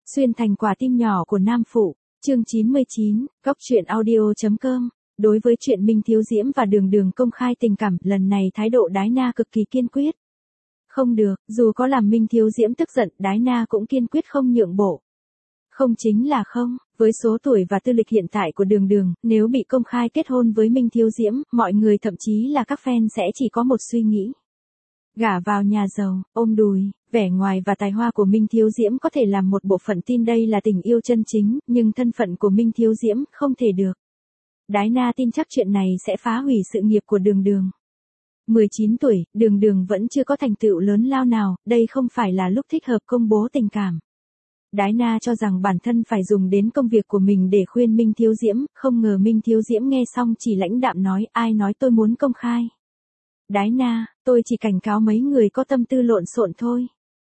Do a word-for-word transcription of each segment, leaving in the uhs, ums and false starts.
Xuyên thành quả tim nhỏ của nam phụ, chương chín mươi chín, góc truyện audio.com. Đối với chuyện Minh Thiếu Diễm và Đường Đường công khai tình cảm, lần này thái độ Đái Na cực kỳ kiên quyết. Không được, dù có làm Minh Thiếu Diễm tức giận, Đái Na cũng kiên quyết không nhượng bộ. Không chính là không, với số tuổi và tư lịch hiện tại của Đường Đường, nếu bị công khai kết hôn với Minh Thiếu Diễm, mọi người thậm chí là các fan sẽ chỉ có một suy nghĩ. Gả vào nhà giàu, ôm đùi, vẻ ngoài và tài hoa của Minh Thiếu Diễm có thể làm một bộ phận tin đây là tình yêu chân chính, nhưng thân phận của Minh Thiếu Diễm không thể được. Đái Na tin chắc chuyện này sẽ phá hủy sự nghiệp của Đường Đường. mười chín tuổi, Đường Đường vẫn chưa có thành tựu lớn lao nào, đây không phải là lúc thích hợp công bố tình cảm. Đái Na cho rằng bản thân phải dùng đến công việc của mình để khuyên Minh Thiếu Diễm, không ngờ Minh Thiếu Diễm nghe xong chỉ lãnh đạm nói, ai nói tôi muốn công khai. Đái Na, tôi chỉ cảnh cáo mấy người có tâm tư lộn xộn thôi.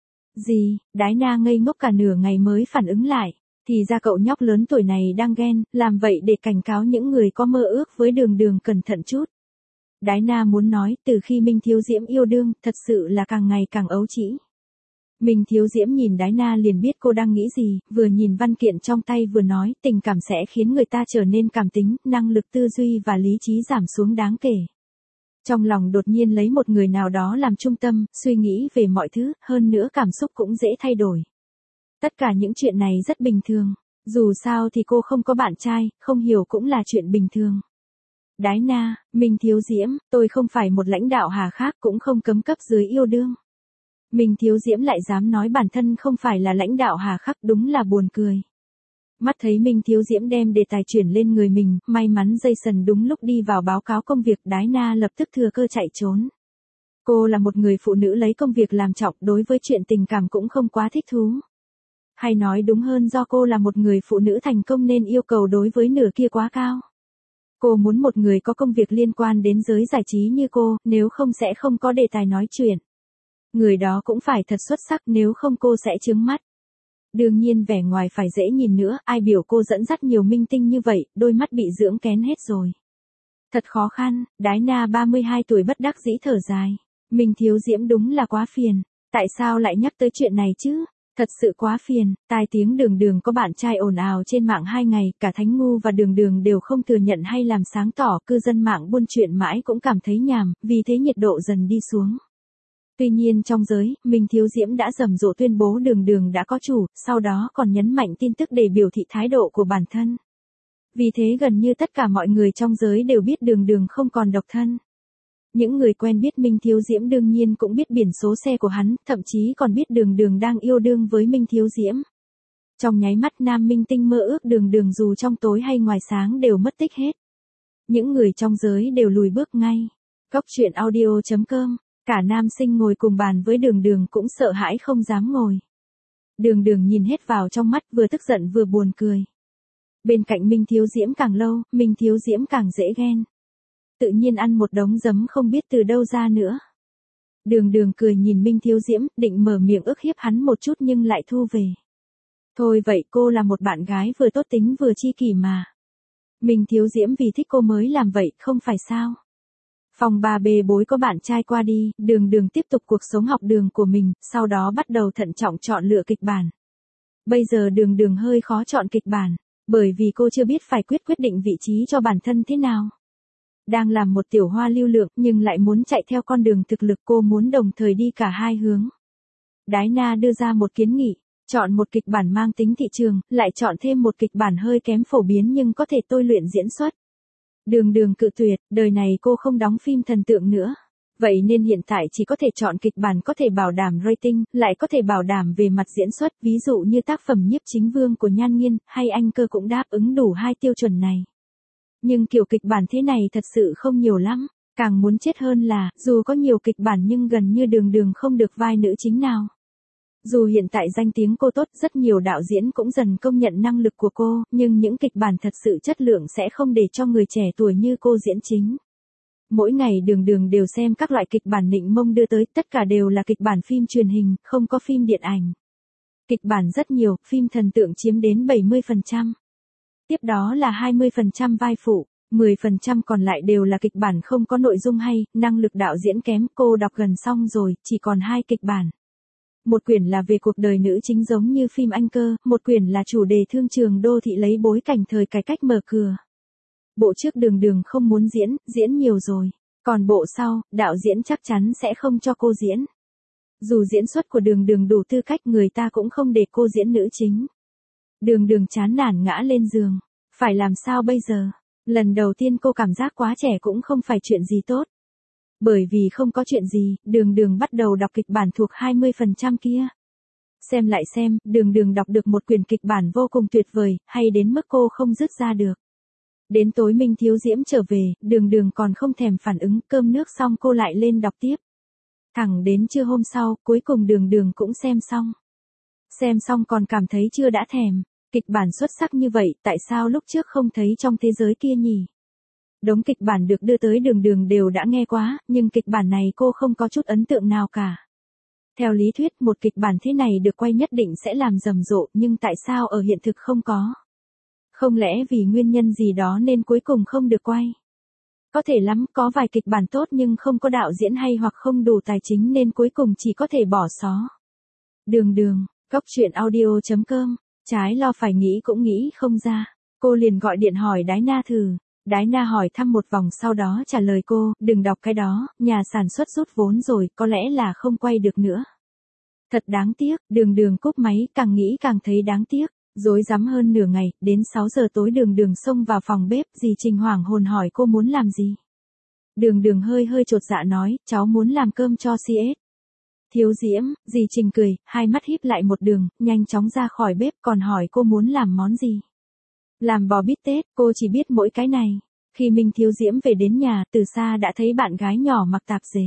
Gì, Đái Na ngây ngốc cả nửa ngày mới phản ứng lại, thì ra cậu nhóc lớn tuổi này đang ghen, làm vậy để cảnh cáo những người có mơ ước với Đường Đường cẩn thận chút. Đái Na muốn nói, từ khi Minh Thiếu Diễm yêu đương, thật sự là càng ngày càng ấu trĩ. Minh Thiếu Diễm nhìn Đái Na liền biết cô đang nghĩ gì, vừa nhìn văn kiện trong tay vừa nói, tình cảm sẽ khiến người ta trở nên cảm tính, năng lực tư duy và lý trí giảm xuống đáng kể. Trong lòng đột nhiên lấy một người nào đó làm trung tâm, suy nghĩ về mọi thứ, hơn nữa cảm xúc cũng dễ thay đổi. Tất cả những chuyện này rất bình thường, dù sao thì cô không có bạn trai, không hiểu cũng là chuyện bình thường. Đái Na, Minh Thiếu Diễm, tôi không phải một lãnh đạo hà khắc cũng không cấm cấp dưới yêu đương. Minh Thiếu Diễm lại dám nói bản thân không phải là lãnh đạo hà khắc, đúng là buồn cười. Mắt thấy Minh Thiếu Diễm đem đề tài chuyển lên người mình, may mắn Jason đúng lúc đi vào báo cáo công việc, Đái Na lập tức thừa cơ chạy trốn. Cô là một người phụ nữ lấy công việc làm trọng, đối với chuyện tình cảm cũng không quá thích thú. Hay nói đúng hơn do cô là một người phụ nữ thành công nên yêu cầu đối với nửa kia quá cao. Cô muốn một người có công việc liên quan đến giới giải trí như cô, nếu không sẽ không có đề tài nói chuyện. Người đó cũng phải thật xuất sắc, nếu không cô sẽ chướng mắt. Đương nhiên vẻ ngoài phải dễ nhìn nữa, ai biểu cô dẫn dắt nhiều minh tinh như vậy, đôi mắt bị dưỡng kén hết rồi. Thật khó khăn, Đái Na ba mươi hai tuổi bất đắc dĩ thở dài. Minh Thiếu Diễm đúng là quá phiền, tại sao lại nhắc tới chuyện này chứ? Thật sự quá phiền, tai tiếng Đường Đường có bạn trai ồn ào trên mạng hai ngày, cả Thánh Ngu và Đường Đường đều không thừa nhận hay làm sáng tỏ, cư dân mạng buôn chuyện mãi cũng cảm thấy nhàm, vì thế nhiệt độ dần đi xuống. Tuy nhiên trong giới, Minh Thiếu Diễm đã rầm rộ tuyên bố Đường Đường đã có chủ, sau đó còn nhấn mạnh tin tức để biểu thị thái độ của bản thân. Vì thế gần như tất cả mọi người trong giới đều biết Đường Đường không còn độc thân. Những người quen biết Minh Thiếu Diễm đương nhiên cũng biết biển số xe của hắn, thậm chí còn biết Đường Đường đang yêu đương với Minh Thiếu Diễm. Trong nháy mắt nam minh tinh mơ ước Đường Đường dù trong tối hay ngoài sáng đều mất tích hết. Những người trong giới đều lùi bước ngay. Góc truyện audio.com. Cả nam sinh ngồi cùng bàn với Đường Đường cũng sợ hãi không dám ngồi. Đường Đường nhìn hết vào trong mắt, vừa tức giận vừa buồn cười. Bên cạnh Minh Thiếu Diễm càng lâu, Minh Thiếu Diễm càng dễ ghen. Tự nhiên ăn một đống giấm không biết từ đâu ra nữa. Đường Đường cười nhìn Minh Thiếu Diễm, định mở miệng ức hiếp hắn một chút nhưng lại thu về. Thôi vậy cô là một bạn gái vừa tốt tính vừa chi kỷ mà. Minh Thiếu Diễm vì thích cô mới làm vậy, không phải sao? Phòng ba bê bối có bạn trai qua đi, Đường Đường tiếp tục cuộc sống học đường của mình, sau đó bắt đầu thận trọng chọn lựa kịch bản. Bây giờ Đường Đường hơi khó chọn kịch bản, bởi vì cô chưa biết phải quyết quyết định vị trí cho bản thân thế nào. Đang làm một tiểu hoa lưu lượng nhưng lại muốn chạy theo con đường thực lực, cô muốn đồng thời đi cả hai hướng. Đái Na đưa ra một kiến nghị, chọn một kịch bản mang tính thị trường, lại chọn thêm một kịch bản hơi kém phổ biến nhưng có thể tôi luyện diễn xuất. Đường Đường cự tuyệt, đời này cô không đóng phim thần tượng nữa. Vậy nên hiện tại chỉ có thể chọn kịch bản có thể bảo đảm rating, lại có thể bảo đảm về mặt diễn xuất, ví dụ như tác phẩm Nhiếp Chính Vương của Nhan Nghiên, hay Anh Cơ cũng đáp ứng đủ hai tiêu chuẩn này. Nhưng kiểu kịch bản thế này thật sự không nhiều lắm, càng muốn chết hơn là, dù có nhiều kịch bản nhưng gần như Đường Đường không được vai nữ chính nào. Dù hiện tại danh tiếng cô tốt, rất nhiều đạo diễn cũng dần công nhận năng lực của cô, nhưng những kịch bản thật sự chất lượng sẽ không để cho người trẻ tuổi như cô diễn chính. Mỗi ngày Đường Đường đều xem các loại kịch bản nịnh mông đưa tới, tất cả đều là kịch bản phim truyền hình, không có phim điện ảnh. Kịch bản rất nhiều, phim thần tượng chiếm đến bảy mươi phần trăm. Tiếp đó là hai mươi phần trăm vai phụ, mười phần trăm còn lại đều là kịch bản không có nội dung hay, năng lực đạo diễn kém, cô đọc gần xong rồi, chỉ còn hai kịch bản. Một quyển là về cuộc đời nữ chính giống như phim Anh Cơ, một quyển là chủ đề thương trường đô thị lấy bối cảnh thời cải cách mở cửa. Bộ trước Đường Đường không muốn diễn, diễn nhiều rồi. Còn bộ sau, đạo diễn chắc chắn sẽ không cho cô diễn. Dù diễn xuất của Đường Đường đủ tư cách, người ta cũng không để cô diễn nữ chính. Đường Đường chán nản ngã lên giường. Phải làm sao bây giờ? Lần đầu tiên cô cảm giác quá trẻ cũng không phải chuyện gì tốt. Bởi vì không có chuyện gì, Đường Đường bắt đầu đọc kịch bản thuộc hai mươi phần trăm kia. Xem lại xem, Đường Đường đọc được một quyển kịch bản vô cùng tuyệt vời, hay đến mức cô không dứt ra được. Đến tối Minh Thiếu Diễm trở về, Đường Đường còn không thèm phản ứng, cơm nước xong cô lại lên đọc tiếp. Thẳng đến trưa hôm sau, cuối cùng Đường Đường cũng xem xong. Xem xong còn cảm thấy chưa đã thèm. Kịch bản xuất sắc như vậy, tại sao lúc trước không thấy trong thế giới kia nhỉ? Đống kịch bản được đưa tới Đường Đường đều đã nghe quá, nhưng kịch bản này cô không có chút ấn tượng nào cả. Theo lý thuyết, một kịch bản thế này được quay nhất định sẽ làm rầm rộ, nhưng tại sao ở hiện thực không có? Không lẽ vì nguyên nhân gì đó nên cuối cùng không được quay? Có thể lắm, có vài kịch bản tốt nhưng không có đạo diễn hay hoặc không đủ tài chính nên cuối cùng chỉ có thể bỏ xó. Đường Đường, Góc Chuyện Audio chấm com, trái lo phải nghĩ cũng nghĩ không ra. Cô liền gọi điện hỏi Đái Na thử. Đái Na hỏi thăm một vòng sau đó trả lời cô, đừng đọc cái đó, nhà sản xuất rút vốn rồi, có lẽ là không quay được nữa. Thật đáng tiếc, Đường Đường cúp máy, càng nghĩ càng thấy đáng tiếc. Rối rắm hơn nửa ngày, đến sáu giờ tối Đường Đường xông vào phòng bếp, dì Trình hoảng hồn hỏi cô muốn làm gì. Đường Đường hơi hơi chột dạ nói, cháu muốn làm cơm cho xê ét. Thiếu Diễm, dì Trình cười, hai mắt híp lại một đường, nhanh chóng ra khỏi bếp còn hỏi cô muốn làm món gì. Làm bò bít tết, cô chỉ biết mỗi cái này. Khi Minh Thiếu Diễm về đến nhà, từ xa đã thấy bạn gái nhỏ mặc tạp dề.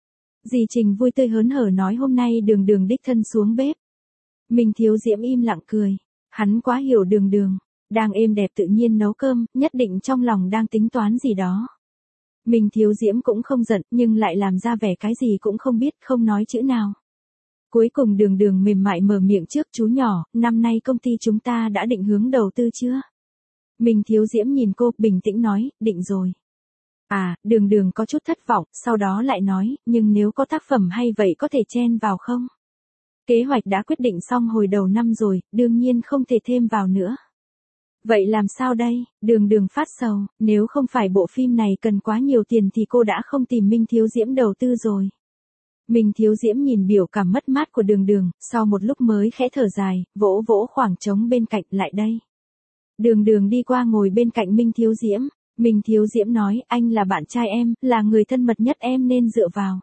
Dì Trình vui tươi hớn hở nói hôm nay Đường Đường đích thân xuống bếp. Minh Thiếu Diễm im lặng cười. Hắn quá hiểu Đường Đường. Đang êm đẹp tự nhiên nấu cơm, nhất định trong lòng đang tính toán gì đó. Minh Thiếu Diễm cũng không giận, nhưng lại làm ra vẻ cái gì cũng không biết, không nói chữ nào. Cuối cùng Đường Đường mềm mại mở miệng trước, chú nhỏ, năm nay công ty chúng ta đã định hướng đầu tư chưa? Minh Thiếu Diễm nhìn cô, bình tĩnh nói, định rồi. À, Đường Đường có chút thất vọng, sau đó lại nói, nhưng nếu có tác phẩm hay vậy có thể chen vào không? Kế hoạch đã quyết định xong hồi đầu năm rồi, đương nhiên không thể thêm vào nữa. Vậy làm sao đây? Đường Đường phát sầu, nếu không phải bộ phim này cần quá nhiều tiền thì cô đã không tìm Minh Thiếu Diễm đầu tư rồi. Minh Thiếu Diễm nhìn biểu cảm mất mát của Đường Đường, sau một lúc mới khẽ thở dài, vỗ vỗ khoảng trống bên cạnh, lại đây. Đường Đường đi qua ngồi bên cạnh Minh Thiếu Diễm. Minh Thiếu Diễm nói, anh là bạn trai em, là người thân mật nhất em nên dựa vào.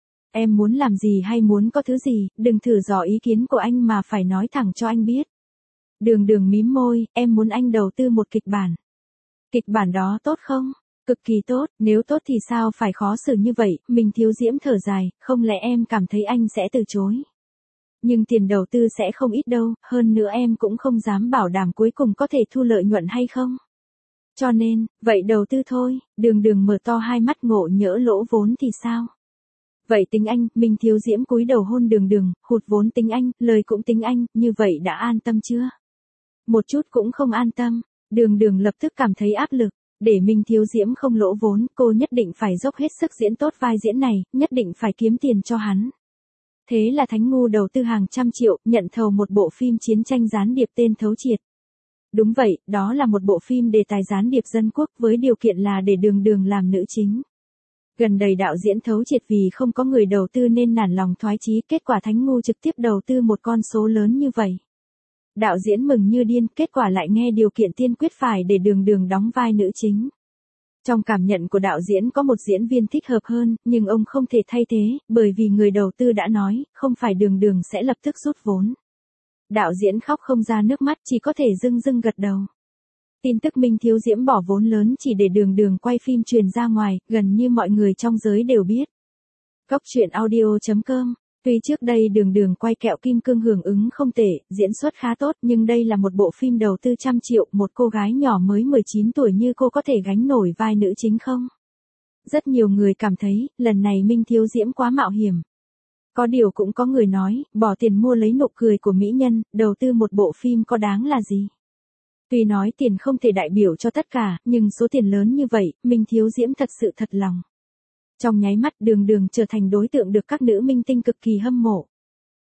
Em muốn làm gì hay muốn có thứ gì, đừng thử dò ý kiến của anh mà phải nói thẳng cho anh biết. Đường Đường mím môi, em muốn anh đầu tư một kịch bản. Kịch bản đó tốt không? Cực kỳ tốt, nếu tốt thì sao phải khó xử như vậy, Minh Thiếu Diễm thở dài, không lẽ em cảm thấy anh sẽ từ chối. Nhưng tiền đầu tư sẽ không ít đâu, hơn nữa em cũng không dám bảo đảm cuối cùng có thể thu lợi nhuận hay không. Cho nên, vậy đầu tư thôi. Đường Đường mở to hai mắt ngộ nhỡ lỗ vốn thì sao? Vậy tính anh, Minh Thiếu Diễm cúi đầu hôn Đường Đường, hụt vốn tính anh, lời cũng tính anh, như vậy đã an tâm chưa? Một chút cũng không an tâm. Đường Đường lập tức cảm thấy áp lực. Để Minh Thiếu Diễm không lỗ vốn, cô nhất định phải dốc hết sức diễn tốt vai diễn này, nhất định phải kiếm tiền cho hắn. Thế là Thánh Ngu đầu tư hàng trăm triệu, nhận thầu một bộ phim chiến tranh gián điệp tên Thấu Triệt. Đúng vậy, đó là một bộ phim đề tài gián điệp dân quốc với điều kiện là để Đường Đường làm nữ chính. Gần đây đạo diễn Thấu Triệt vì không có người đầu tư nên nản lòng thoái chí, kết quả Thánh Ngu trực tiếp đầu tư một con số lớn như vậy. Đạo diễn mừng như điên, kết quả lại nghe điều kiện tiên quyết phải để Đường Đường đóng vai nữ chính. Trong cảm nhận của đạo diễn có một diễn viên thích hợp hơn, nhưng ông không thể thay thế, bởi vì người đầu tư đã nói, không phải Đường Đường sẽ lập tức rút vốn. Đạo diễn khóc không ra nước mắt, chỉ có thể dưng dưng gật đầu. Tin tức Minh Thiếu Diễm bỏ vốn lớn chỉ để Đường Đường quay phim truyền ra ngoài, gần như mọi người trong giới đều biết. Góc Chuyện Audio chấm com. Tuy trước đây Đường Đường quay Kẹo Kim Cương hưởng ứng không tệ, diễn xuất khá tốt, nhưng đây là một bộ phim đầu tư trăm triệu, một cô gái nhỏ mới mười chín tuổi như cô có thể gánh nổi vai nữ chính không? Rất nhiều người cảm thấy, lần này Minh Thiếu Diễm quá mạo hiểm. Có điều cũng có người nói, bỏ tiền mua lấy nụ cười của mỹ nhân, đầu tư một bộ phim có đáng là gì? Tuy nói tiền không thể đại biểu cho tất cả, nhưng số tiền lớn như vậy, Minh Thiếu Diễm thật sự thật lòng. Trong nháy mắt Đường Đường trở thành đối tượng được các nữ minh tinh cực kỳ hâm mộ.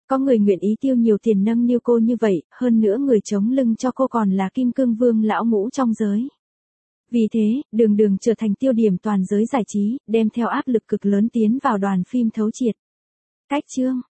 Có người nguyện ý tiêu nhiều tiền nâng niu cô như vậy, hơn nữa người chống lưng cho cô còn là kim cương vương lão ngũ trong giới. Vì thế, Đường Đường trở thành tiêu điểm toàn giới giải trí, đem theo áp lực cực lớn tiến vào đoàn phim Thấu Triệt. Cách chương